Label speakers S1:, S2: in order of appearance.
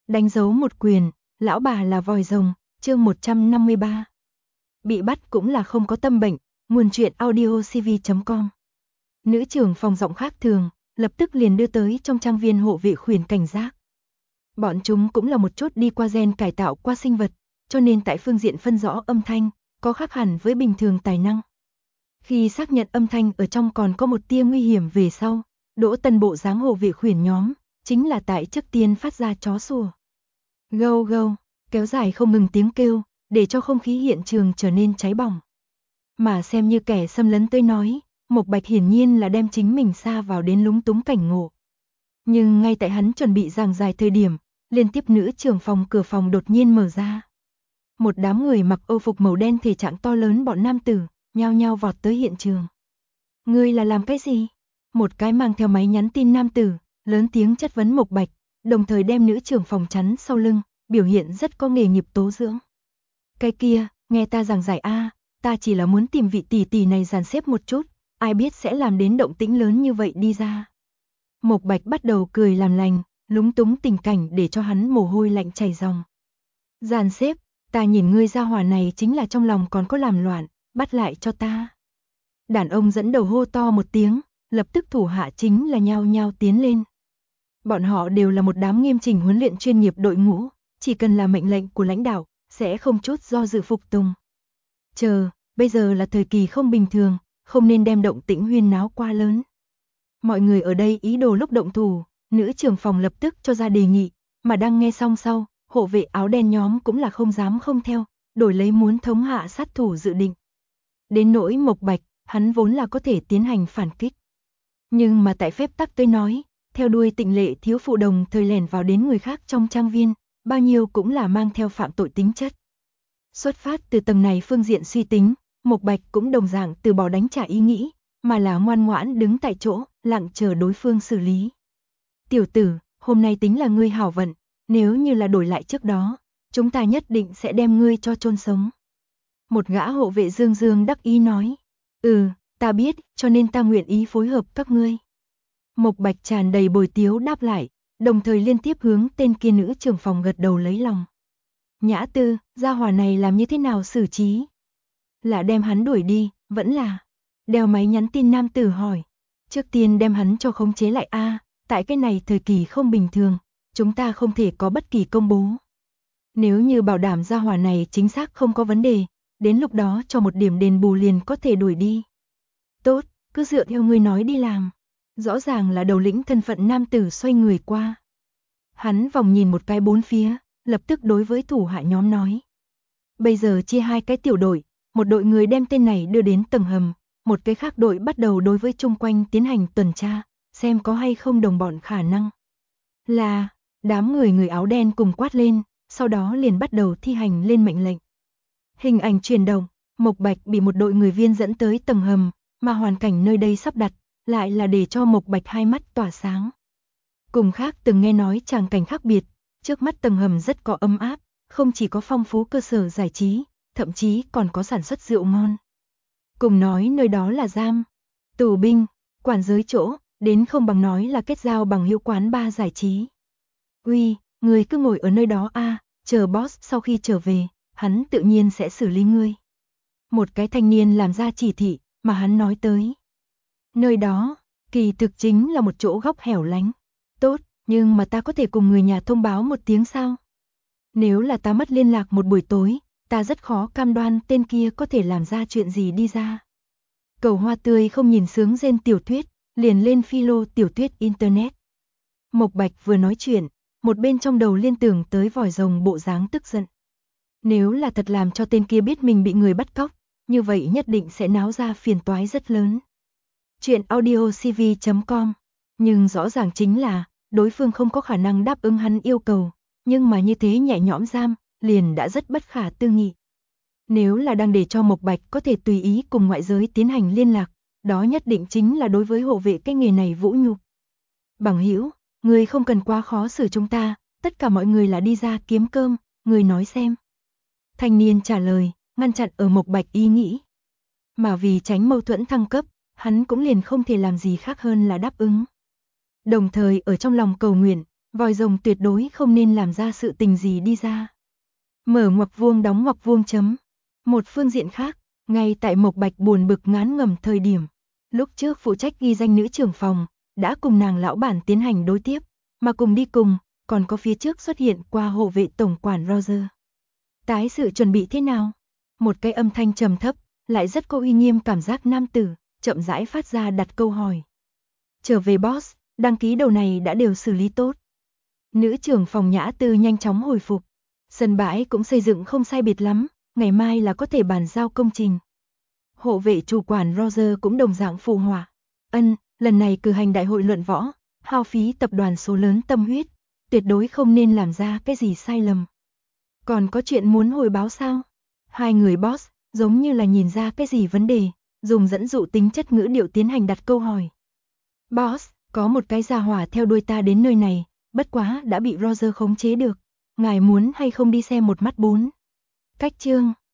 S1: Đánh dấu một quyền, lão bà là vòi rồng, chương 153. Bị bắt cũng là không có tâm bệnh, nguồn truyện audiocv.com. Nữ trưởng phòng giọng khác thường, lập tức liền đưa tới trong trang viên hộ vệ khuyển cảnh giác. Bọn chúng cũng là một chút đi qua gen cải tạo qua sinh vật, cho nên tại phương diện phân rõ âm thanh, có khác hẳn với bình thường tài năng. Khi xác nhận âm thanh ở trong còn có một tia nguy hiểm về sau, Đỗ Tân bộ dáng hộ vệ khuyển nhóm, chính là tại trước tiên phát ra chó sủa. Gâu gâu, kéo dài không ngừng tiếng kêu, để cho không khí hiện trường trở nên cháy bỏng. Mà xem như kẻ xâm lấn tới nói, Mộc Bạch hiển nhiên là đem chính mình sa vào đến lúng túng cảnh ngộ. Nhưng ngay tại hắn chuẩn bị giảng giải thời điểm, liên tiếp nữ trưởng phòng cửa phòng đột nhiên mở ra. Một đám người mặc âu phục màu đen thể trạng to lớn bọn nam tử, nhao nhao vọt tới hiện trường. Ngươi là làm cái gì? Một cái mang theo máy nhắn tin nam tử, lớn tiếng chất vấn Mộc Bạch, đồng thời đem nữ trưởng phòng chắn sau lưng, biểu hiện rất có nghề nghiệp tố dưỡng. Cái kia, nghe ta giảng giải a, ta chỉ là muốn tìm vị tỷ tỷ này dàn xếp một chút, ai biết sẽ làm đến động tĩnh lớn như vậy đi ra. Mộc Bạch bắt đầu cười làm lành, lúng túng tình cảnh để cho hắn mồ hôi lạnh chảy ròng. Dàn xếp, ta nhìn ngươi gia hỏa này chính là trong lòng còn có làm loạn, bắt lại cho ta. Đàn ông dẫn đầu hô to một tiếng, lập tức thủ hạ chính là nhao nhao tiến lên. Bọn họ đều là một đám nghiêm chỉnh huấn luyện chuyên nghiệp đội ngũ, chỉ cần là mệnh lệnh của lãnh đạo, sẽ không chút do dự phục tùng. Chờ, bây giờ là thời kỳ không bình thường, không nên đem động tĩnh huyên náo quá lớn. Mọi người ở đây ý đồ lúc động thủ, nữ trưởng phòng lập tức cho ra đề nghị, mà đang nghe xong sau, hộ vệ áo đen nhóm cũng là không dám không theo, đổi lấy muốn thống hạ sát thủ dự định. Đến nỗi Mộc Bạch, hắn vốn là có thể tiến hành phản kích. Nhưng mà tại phép tắc tới nói, theo đuôi Tịnh Lệ thiếu phụ đồng thời lẻn vào đến người khác trong trang viên, bao nhiêu cũng là mang theo phạm tội tính chất. Xuất phát từ tầng này phương diện suy tính, Mộc Bạch cũng đồng dạng từ bỏ đánh trả ý nghĩ, mà là ngoan ngoãn đứng tại chỗ, lặng chờ đối phương xử lý. Tiểu tử, hôm nay tính là ngươi hảo vận, nếu như là đổi lại trước đó, chúng ta nhất định sẽ đem ngươi cho chôn sống. Một gã hộ vệ dương dương đắc ý nói, ta biết, cho nên ta nguyện ý phối hợp các ngươi. Mộc Bạch tràn đầy bồi tiếu đáp lại, đồng thời liên tiếp hướng tên kia nữ trưởng phòng gật đầu lấy lòng. Nhã Tư, gia hỏa này làm như thế nào xử trí? Là đem hắn đuổi đi, vẫn là? Đeo máy nhắn tin nam tử hỏi. Trước tiên đem hắn cho khống chế lại a, tại cái này thời kỳ không bình thường, chúng ta không thể có bất kỳ công bố. Nếu như bảo đảm gia hỏa này chính xác không có vấn đề, đến lúc đó cho một điểm đền bù liền có thể đuổi đi. Tốt, cứ dựa theo ngươi nói đi làm. Rõ ràng là đầu lĩnh thân phận nam tử xoay người qua. Hắn vòng nhìn một cái bốn phía, lập tức đối với thủ hạ nhóm nói. Bây giờ chia hai cái tiểu đội, một đội người đem tên này đưa đến tầng hầm, một cái khác đội bắt đầu đối với chung quanh tiến hành tuần tra, xem có hay không đồng bọn khả năng. Là, đám người áo đen cùng quát lên, sau đó liền bắt đầu thi hành lên mệnh lệnh. Hình ảnh chuyển động, Mộc Bạch bị một đội người viên dẫn tới tầng hầm, mà hoàn cảnh nơi đây sắp đặt, lại là để cho Mộc Bạch hai mắt tỏa sáng. Cùng khác từng nghe nói tràng cảnh khác biệt, trước mắt tầng hầm rất có ấm áp, không chỉ có phong phú cơ sở giải trí, thậm chí còn có sản xuất rượu ngon. Cùng nói nơi đó là giam, tù binh, quản giới chỗ, đến không bằng nói là kết giao bằng hữu quán bar giải trí. Uy, người cứ ngồi ở nơi đó a, chờ boss sau khi trở về, hắn tự nhiên sẽ xử lý ngươi. Một cái thanh niên làm ra chỉ thị, mà hắn nói tới. Nơi đó, kỳ thực chính là một chỗ góc hẻo lánh. Tốt, nhưng mà ta có thể cùng người nhà thông báo một tiếng sao? Nếu là ta mất liên lạc một buổi tối, ta rất khó cam đoan tên kia có thể làm ra chuyện gì đi ra. Cầu Hoa Tươi không nhìn sướng rên tiểu thuyết, liền lên philo tiểu thuyết internet. Mộc Bạch vừa nói chuyện, một bên trong đầu liên tưởng tới vòi rồng bộ dáng tức giận. Nếu là thật làm cho tên kia biết mình bị người bắt cóc, như vậy nhất định sẽ náo ra phiền toái rất lớn. Chuyện audiocv.com. Nhưng rõ ràng chính là, đối phương không có khả năng đáp ứng hắn yêu cầu, nhưng mà như thế nhẹ nhõm giam, liền đã rất bất khả tư nghị. Nếu là đang để cho Mộc Bạch có thể tùy ý cùng ngoại giới tiến hành liên lạc, đó nhất định chính là đối với hộ vệ cái nghề này vũ nhục. Bằng hữu, người không cần quá khó xử chúng ta, tất cả mọi người là đi ra kiếm cơm, người nói xem. Thanh niên trả lời, ngăn chặn ở Mộc Bạch ý nghĩ. Mà vì tránh mâu thuẫn thăng cấp, hắn cũng liền không thể làm gì khác hơn là đáp ứng. Đồng thời ở trong lòng cầu nguyện, Vòi rồng tuyệt đối không nên làm ra sự tình gì đi ra. Mở ngoặc vuông đóng ngoặc vuông chấm. Một phương diện khác, ngay tại Mộc Bạch buồn bực ngán ngẩm thời điểm, lúc trước phụ trách ghi danh nữ trưởng phòng, đã cùng nàng lão bản tiến hành đối tiếp, mà cùng đi cùng, còn có phía trước xuất hiện qua hộ vệ tổng quản Roger. Tái sự chuẩn bị thế nào? Một cái âm thanh trầm thấp, lại rất có uy nghiêm cảm giác nam tử, chậm rãi phát ra đặt câu hỏi. Trở về boss, đăng ký đầu này đã đều xử lý tốt. Nữ trưởng phòng Nhã Tư nhanh chóng hồi phục. Sân bãi cũng xây dựng không sai biệt lắm, ngày mai là có thể bàn giao công trình. Hộ vệ chủ quản Roger cũng đồng dạng phụ họa. Lần này cử hành đại hội luận võ, hao phí tập đoàn số lớn tâm huyết, tuyệt đối không nên làm ra cái gì sai lầm. Còn có chuyện muốn hồi báo sao? Hai người boss, giống như là nhìn ra cái gì vấn đề, dùng dẫn dụ tính chất ngữ điệu tiến hành đặt câu hỏi. Boss, có một cái gia hỏa theo đuôi ta đến nơi này, bất quá đã bị Roger khống chế được. Ngài muốn hay không đi xem một mắt bốn? Cách chương